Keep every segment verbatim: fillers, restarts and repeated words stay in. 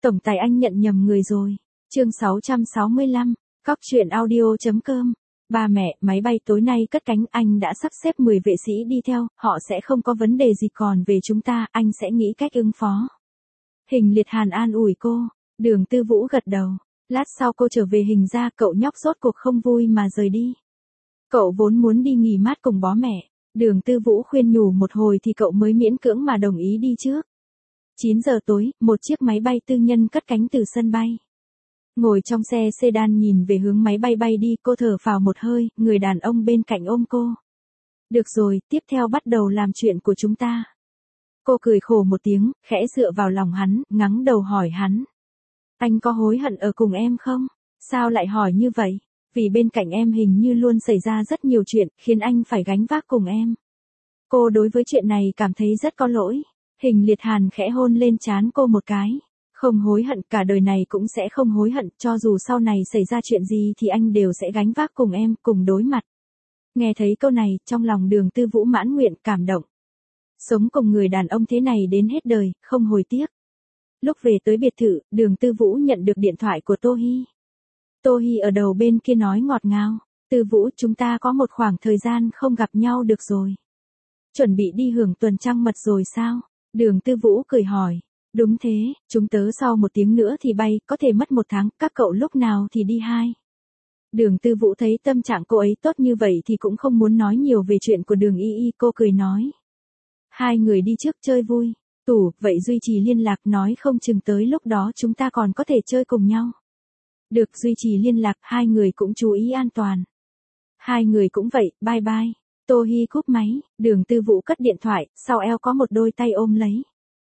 Tổng tài anh nhận nhầm người rồi. Chương sáu trăm sáu mươi lăm, cóc truyện audio chấm com. Ba mẹ, máy bay tối nay cất cánh, anh đã sắp xếp mười vệ sĩ đi theo, họ sẽ không có vấn đề gì, còn về chúng ta, anh sẽ nghĩ cách ứng phó. Hình Liệt Hàn an ủi cô. Đường Tư Vũ gật đầu. Lát sau cô trở về Hình ra, cậu nhóc rốt cuộc không vui mà rời đi. Cậu vốn muốn đi nghỉ mát cùng bố mẹ. Đường Tư Vũ khuyên nhủ một hồi thì cậu mới miễn cưỡng mà đồng ý đi trước. chín giờ tối, một chiếc máy bay tư nhân cất cánh từ sân bay. Ngồi trong xe sedan nhìn về hướng máy bay bay đi, cô thở phào một hơi, người đàn ông bên cạnh ôm cô. Được rồi, tiếp theo bắt đầu làm chuyện của chúng ta. Cô cười khổ một tiếng, khẽ dựa vào lòng hắn, ngắng đầu hỏi hắn. Anh có hối hận ở cùng em không? Sao lại hỏi như vậy? Vì bên cạnh em hình như luôn xảy ra rất nhiều chuyện, khiến anh phải gánh vác cùng em. Cô đối với chuyện này cảm thấy rất có lỗi. Hình Liệt Hàn khẽ hôn lên trán cô một cái. Không hối hận, cả đời này cũng sẽ không hối hận, cho dù sau này xảy ra chuyện gì thì anh đều sẽ gánh vác cùng em, cùng đối mặt. Nghe thấy câu này, trong lòng Đường Tư Vũ mãn nguyện, cảm động. Sống cùng người đàn ông thế này đến hết đời, không hối tiếc. Lúc về tới biệt thự, Đường Tư Vũ nhận được điện thoại của Tô Hi. Tô Hi ở đầu bên kia nói ngọt ngào. Tư Vũ, chúng ta có một khoảng thời gian không gặp nhau được rồi. Chuẩn bị đi hưởng tuần trăng mật rồi sao? Đường Tư Vũ cười hỏi. Đúng thế, chúng tớ sau một tiếng nữa thì bay, có thể mất một tháng, các cậu lúc nào thì đi hai. Đường Tư Vũ thấy tâm trạng cô ấy tốt như vậy thì cũng không muốn nói nhiều về chuyện của Đường Y Y, cô cười nói. Hai người đi trước chơi vui. Tủ, vậy duy trì liên lạc, nói không chừng tới lúc đó chúng ta còn có thể chơi cùng nhau. Được, duy trì liên lạc, hai người cũng chú ý an toàn. Hai người cũng vậy, bye bye. Tô Hi cúp máy, Đường Tư Vũ cất điện thoại, sau eo có một đôi tay ôm lấy.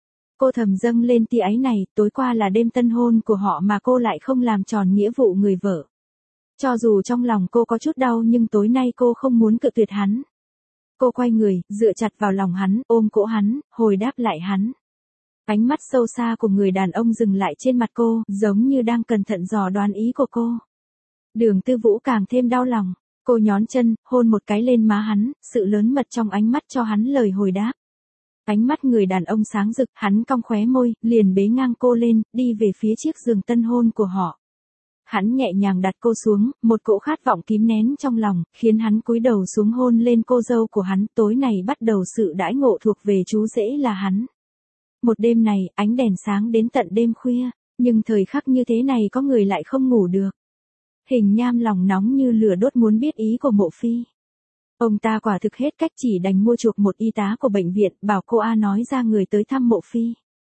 Cô thầm dâng lên tia áy này, tối qua là đêm tân hôn của họ mà cô lại không làm tròn nghĩa vụ người vợ. Cho dù trong lòng cô có chút đau nhưng tối nay cô không muốn cự tuyệt hắn. Cô quay người, dựa chặt vào lòng hắn, ôm cổ hắn, hồi đáp lại hắn. Ánh mắt sâu xa của người đàn ông dừng lại trên mặt cô, giống như đang cẩn thận dò đoán ý của cô. Đường Tư Vũ càng thêm đau lòng. Cô nhón chân, hôn một cái lên má hắn, sự lớn mật trong ánh mắt cho hắn lời hồi đáp. Ánh mắt người đàn ông sáng rực, hắn cong khóe môi, liền bế ngang cô lên, đi về phía chiếc giường tân hôn của họ. Hắn nhẹ nhàng đặt cô xuống, một cỗ khát vọng kìm nén trong lòng, khiến hắn cúi đầu xuống hôn lên cô dâu của hắn. Tối này bắt đầu sự đãi ngộ thuộc về chú rể là hắn. Một đêm này, ánh đèn sáng đến tận đêm khuya, nhưng thời khắc như thế này có người lại không ngủ được. Hình Nham lòng nóng như lửa đốt muốn biết ý của Mộ Phi. Ông ta quả thực hết cách, chỉ đành mua chuộc một y tá của bệnh viện, bảo cô A nói ra người tới thăm Mộ Phi.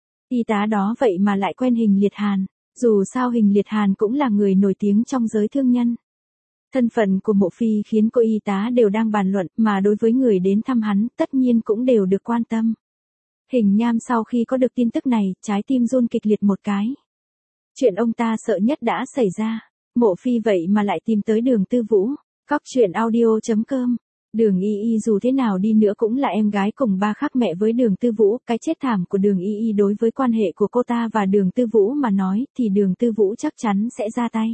Y tá đó vậy mà lại quen Hình Liệt Hàn, dù sao Hình Liệt Hàn cũng là người nổi tiếng trong giới thương nhân. Thân phận của Mộ Phi khiến cô y tá đều đang bàn luận, mà đối với người đến thăm hắn, tất nhiên cũng đều được quan tâm. Hình Nham sau khi có được tin tức này, trái tim run kịch liệt một cái. Chuyện ông ta sợ nhất đã xảy ra. Mộ Phi vậy mà lại tìm tới Đường Tư Vũ. Cóc truyện audio chấm com. Đường Y Y dù thế nào đi nữa cũng là em gái cùng ba khác mẹ với Đường Tư Vũ. Cái chết thảm của Đường Y Y đối với quan hệ của cô ta và Đường Tư Vũ mà nói thì Đường Tư Vũ chắc chắn sẽ ra tay.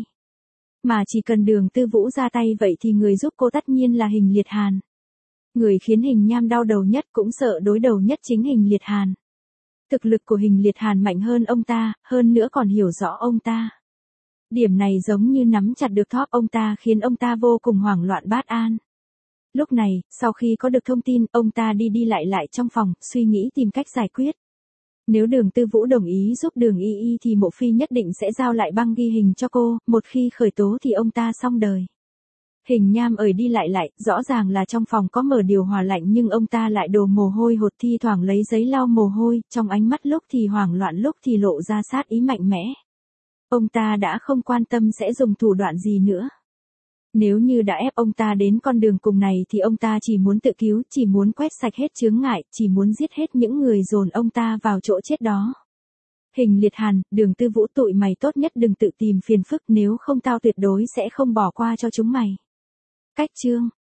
Mà chỉ cần Đường Tư Vũ ra tay vậy thì người giúp cô tất nhiên là Hình Liệt Hàn. Người khiến Hình Nham đau đầu nhất cũng sợ đối đầu nhất chính Hình Liệt Hàn. Thực lực của Hình Liệt Hàn mạnh hơn ông ta, hơn nữa còn hiểu rõ ông ta. Điểm này giống như nắm chặt được thóp ông ta, khiến ông ta vô cùng hoảng loạn bát an. Lúc này, sau khi có được thông tin, ông ta đi đi lại lại trong phòng, suy nghĩ tìm cách giải quyết. Nếu Đường Tư Vũ đồng ý giúp Đường Y Y thì Mộ Phi nhất định sẽ giao lại băng ghi hình cho cô, một khi khởi tố thì ông ta xong đời. Hình Nham ở đi lại lại, rõ ràng là trong phòng có mở điều hòa lạnh nhưng ông ta lại đổ mồ hôi hột, thi thoảng lấy giấy lau mồ hôi, trong ánh mắt lúc thì hoảng loạn lúc thì lộ ra sát ý mạnh mẽ. Ông ta đã không quan tâm sẽ dùng thủ đoạn gì nữa. Nếu như đã ép ông ta đến con đường cùng này thì ông ta chỉ muốn tự cứu, chỉ muốn quét sạch hết chướng ngại, chỉ muốn giết hết những người dồn ông ta vào chỗ chết đó. Hình Liệt Hàn, Đường Tư Vũ, tụi mày tốt nhất đừng tự tìm phiền phức, nếu không tao tuyệt đối sẽ không bỏ qua cho chúng mày. Cách chương